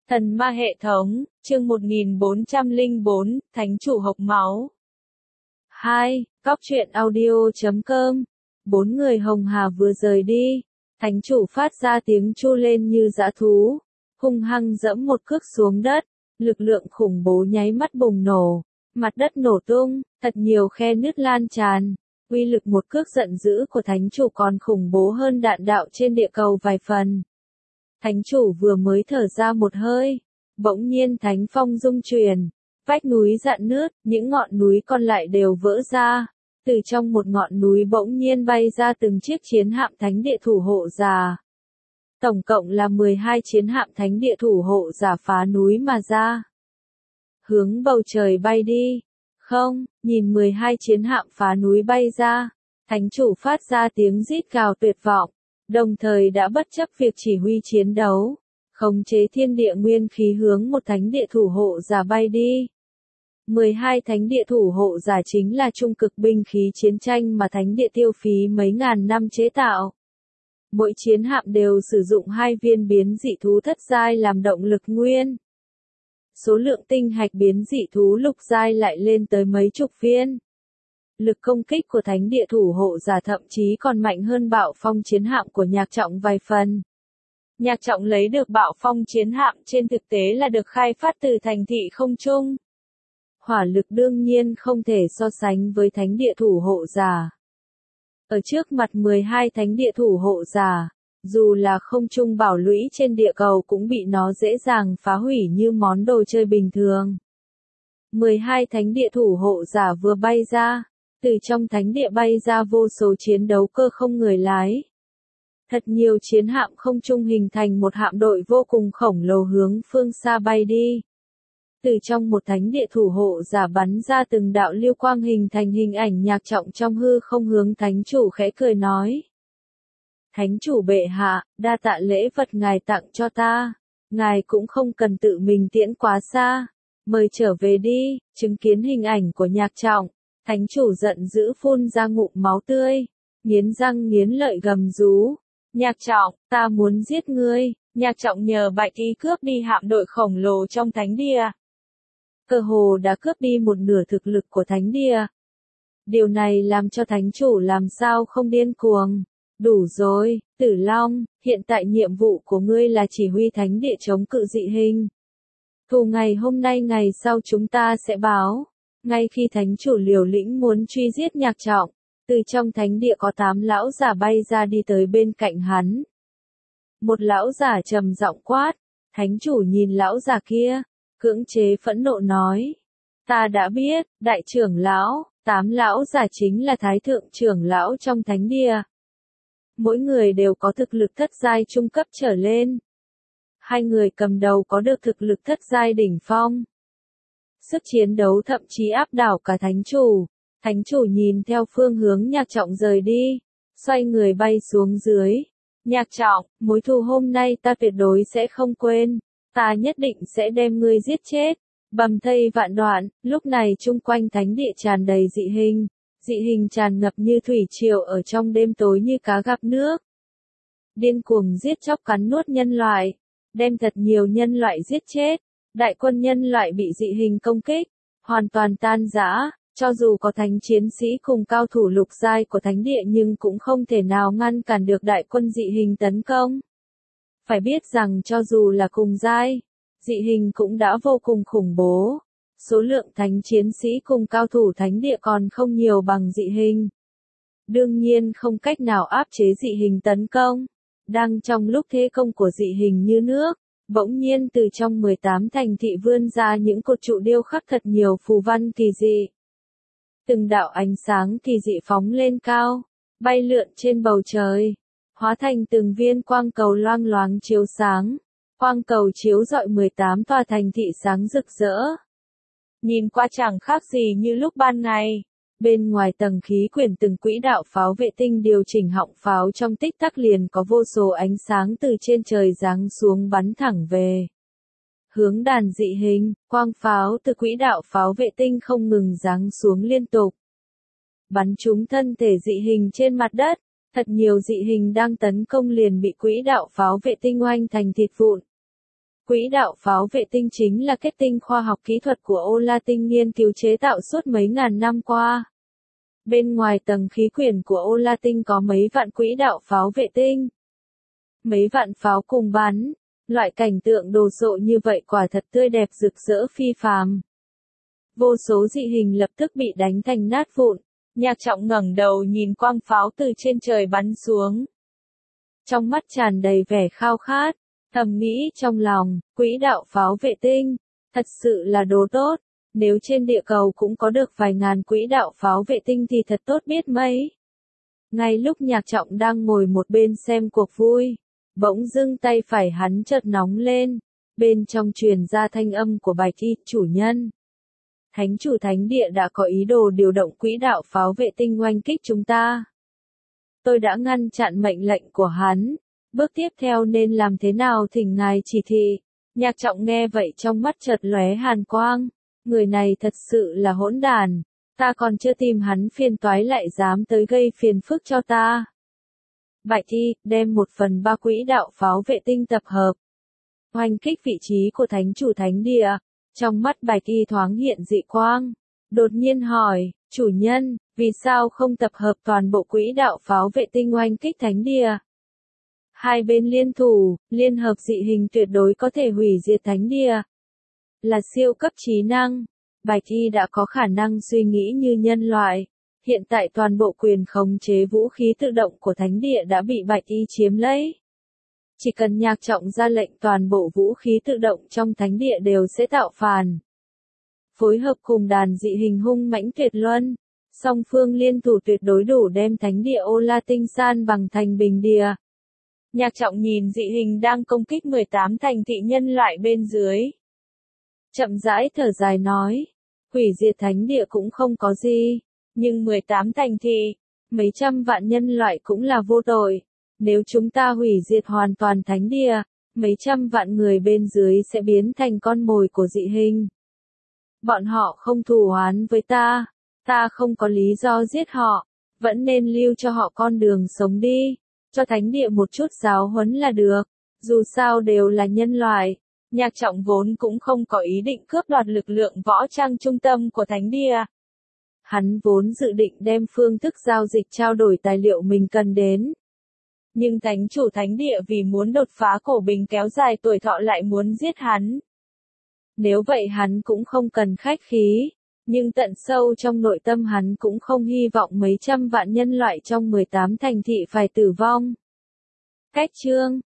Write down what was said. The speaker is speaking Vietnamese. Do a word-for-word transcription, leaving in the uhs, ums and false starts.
Thần ma hệ thống, chương một nghìn bốn trăm lẻ bốn, Thánh chủ hộc máu. hai. Cóc truyện audio chấm com. Bốn người hồng hà vừa rời đi. Thánh chủ phát ra tiếng chu lên như dã thú. Hung hăng dẫm một cước xuống đất. Lực lượng khủng bố nháy mắt bùng nổ. Mặt đất nổ tung, thật nhiều khe nứt lan tràn. Uy lực một cước giận dữ của thánh chủ còn khủng bố hơn đạn đạo trên địa cầu vài phần. Thánh chủ vừa mới thở ra một hơi, bỗng nhiên thánh phong rung chuyển, vách núi rạn nứt, những ngọn núi còn lại đều vỡ ra. Từ trong một ngọn núi bỗng nhiên bay ra từng chiếc chiến hạm thánh địa thủ hộ giả. Tổng cộng là mười hai chiến hạm thánh địa thủ hộ giả phá núi mà ra. Hướng bầu trời bay đi. Không, nhìn mười hai chiến hạm phá núi bay ra, thánh chủ phát ra tiếng rít gào tuyệt vọng. Đồng thời đã bất chấp việc chỉ huy chiến đấu, khống chế thiên địa nguyên khí hướng một thánh địa thủ hộ giả bay đi. mười hai thánh địa thủ hộ giả chính là trung cực binh khí chiến tranh mà thánh địa tiêu phí mấy ngàn năm chế tạo. Mỗi chiến hạm đều sử dụng hai viên biến dị thú thất giai làm động lực nguyên. Số lượng tinh hạch biến dị thú lục giai lại lên tới mấy chục viên. Lực công kích của thánh địa thủ hộ giả thậm chí còn mạnh hơn bạo phong chiến hạm của nhạc trọng vài phần. Nhạc trọng lấy được bạo phong chiến hạm trên thực tế là được khai phát từ thành thị không trung. Hỏa lực đương nhiên không thể so sánh với thánh địa thủ hộ giả. Ở trước mặt mười hai thánh địa thủ hộ giả, dù là không trung bảo lũy trên địa cầu cũng bị nó dễ dàng phá hủy như món đồ chơi bình thường. mười hai thánh địa thủ hộ giả vừa bay ra. Từ trong thánh địa bay ra vô số chiến đấu cơ không người lái. Thật nhiều chiến hạm không trung hình thành một hạm đội vô cùng khổng lồ hướng phương xa bay đi. Từ trong một thánh địa thủ hộ giả bắn ra từng đạo lưu quang hình thành hình ảnh nhạc trọng trong hư không hướng thánh chủ khẽ cười nói. Thánh chủ bệ hạ, đa tạ lễ vật ngài tặng cho ta. Ngài cũng không cần tự mình tiễn quá xa. Mời trở về đi, chứng kiến hình ảnh của nhạc trọng. Thánh chủ giận dữ phun ra ngụm máu tươi, nghiến răng nghiến lợi gầm rú. Nhạc trọng, ta muốn giết ngươi. Nhạc trọng nhờ bạch y cướp đi hạm đội khổng lồ trong thánh địa. Cơ hồ đã cướp đi một nửa thực lực của thánh địa. Điều này làm cho thánh chủ làm sao không điên cuồng. Đủ rồi, Tử Long, hiện tại nhiệm vụ của ngươi là chỉ huy thánh địa chống cự dị hình. Thù ngày hôm nay ngày sau chúng ta sẽ báo. Ngay khi thánh chủ liều lĩnh muốn truy giết nhạc trọng, từ trong thánh địa có tám lão giả bay ra đi tới bên cạnh hắn. Một lão giả trầm giọng quát, thánh chủ nhìn lão giả kia, cưỡng chế phẫn nộ nói. Ta đã biết, đại trưởng lão, tám lão giả chính là thái thượng trưởng lão trong thánh địa. Mỗi người đều có thực lực thất giai trung cấp trở lên. Hai người cầm đầu có được thực lực thất giai đỉnh phong. Sức chiến đấu thậm chí áp đảo cả thánh chủ. Thánh chủ nhìn theo phương hướng nhạc trọng rời đi, xoay người bay xuống dưới. Nhạc trọng, mối thù hôm nay ta tuyệt đối sẽ không quên. Ta nhất định sẽ đem ngươi giết chết. Bầm thây vạn đoạn, lúc này chung quanh thánh địa tràn đầy dị hình. Dị hình tràn ngập như thủy triều ở trong đêm tối như cá gặp nước. Điên cuồng giết chóc cắn nuốt nhân loại. Đem thật nhiều nhân loại giết chết. Đại quân nhân loại bị dị hình công kích, hoàn toàn tan rã, cho dù có thánh chiến sĩ cùng cao thủ lục giai của thánh địa nhưng cũng không thể nào ngăn cản được đại quân dị hình tấn công. Phải biết rằng cho dù là cùng giai, dị hình cũng đã vô cùng khủng bố. Số lượng thánh chiến sĩ cùng cao thủ thánh địa còn không nhiều bằng dị hình. Đương nhiên không cách nào áp chế dị hình tấn công. Đang trong lúc thế công của dị hình như nước. Bỗng nhiên từ trong mười tám thành thị vươn ra những cột trụ điêu khắc thật nhiều phù văn kỳ dị. Từng đạo ánh sáng kỳ dị phóng lên cao, bay lượn trên bầu trời, hóa thành từng viên quang cầu loang loáng chiếu sáng. Quang cầu chiếu rọi mười tám tòa thành thị sáng rực rỡ. Nhìn qua chẳng khác gì như lúc ban ngày. Bên ngoài tầng khí quyển từng quỹ đạo pháo vệ tinh điều chỉnh họng pháo trong tích tắc liền có vô số ánh sáng từ trên trời giáng xuống bắn thẳng về. Hướng đàn dị hình, quang pháo từ quỹ đạo pháo vệ tinh không ngừng giáng xuống liên tục. Bắn trúng thân thể dị hình trên mặt đất, thật nhiều dị hình đang tấn công liền bị quỹ đạo pháo vệ tinh oanh thành thịt vụn. Quỹ đạo pháo vệ tinh chính là kết tinh khoa học kỹ thuật của Ola Tinh nghiên cứu chế tạo suốt mấy ngàn năm qua. Bên ngoài tầng khí quyển của Ola Tinh có mấy vạn quỹ đạo pháo vệ tinh. Mấy vạn pháo cùng bắn, loại cảnh tượng đồ sộ như vậy quả thật tươi đẹp rực rỡ phi phàm. Vô số dị hình lập tức bị đánh thành nát vụn, Nhạc Trọng ngẩng đầu nhìn quang pháo từ trên trời bắn xuống. Trong mắt tràn đầy vẻ khao khát, thầm nghĩ trong lòng, quỹ đạo pháo vệ tinh, thật sự là đồ tốt, nếu trên địa cầu cũng có được vài ngàn quỹ đạo pháo vệ tinh thì thật tốt biết mấy. Ngay lúc Nhạc Trọng đang ngồi một bên xem cuộc vui, bỗng dưng tay phải hắn chợt nóng lên, bên trong truyền ra thanh âm của bài thi, chủ nhân. Thánh chủ thánh địa đã có ý đồ điều động quỹ đạo pháo vệ tinh oanh kích chúng ta. Tôi đã ngăn chặn mệnh lệnh của hắn, bước tiếp theo nên làm thế nào thỉnh ngài chỉ thị. Nhạc Trọng nghe vậy trong mắt chợt lóe hàn quang, người này thật sự là hỗn đàn, ta còn chưa tìm hắn phiền toái lại dám tới gây phiền phức cho ta. Bạch Thi, đem một phần ba quỹ đạo pháo vệ tinh tập hợp, oanh kích vị trí của thánh chủ thánh địa. Trong mắt Bạch Thi thoáng hiện dị quang, đột nhiên hỏi, chủ nhân, vì sao không tập hợp toàn bộ quỹ đạo pháo vệ tinh oanh kích thánh địa? Hai bên liên thủ, liên hợp dị hình tuyệt đối có thể hủy diệt thánh địa. Là siêu cấp trí năng, Bạch Thi đã có khả năng suy nghĩ như nhân loại. Hiện tại toàn bộ quyền khống chế vũ khí tự động của thánh địa đã bị Bạch Thi chiếm lấy. Chỉ cần Nhạc Trọng ra lệnh toàn bộ vũ khí tự động trong thánh địa đều sẽ tạo phản. Phối hợp cùng đàn dị hình hung mãnh tuyệt luân, song phương liên thủ tuyệt đối đủ đem thánh địa Ola Tinh san bằng thành bình địa. Nhạc Trọng nhìn dị hình đang công kích mười tám thành thị nhân loại bên dưới. Chậm rãi thở dài nói, hủy diệt thánh địa cũng không có gì, nhưng mười tám thành thị, mấy trăm vạn nhân loại cũng là vô tội. Nếu chúng ta hủy diệt hoàn toàn thánh địa, mấy trăm vạn người bên dưới sẽ biến thành con mồi của dị hình. Bọn họ không thù oán với ta, ta không có lý do giết họ, vẫn nên lưu cho họ con đường sống đi, cho thánh địa một chút giáo huấn là được, dù sao đều là nhân loại. Nhạc Trọng vốn cũng không có ý định cướp đoạt lực lượng võ trang trung tâm của thánh địa. Hắn vốn dự định đem phương thức giao dịch trao đổi tài liệu mình cần đến. Nhưng thánh chủ thánh địa vì muốn đột phá cổ bình kéo dài tuổi thọ lại muốn giết hắn. Nếu vậy hắn cũng không cần khách khí, nhưng tận sâu trong nội tâm hắn cũng không hy vọng mấy trăm vạn nhân loại trong mười tám thành thị phải tử vong. Cách chương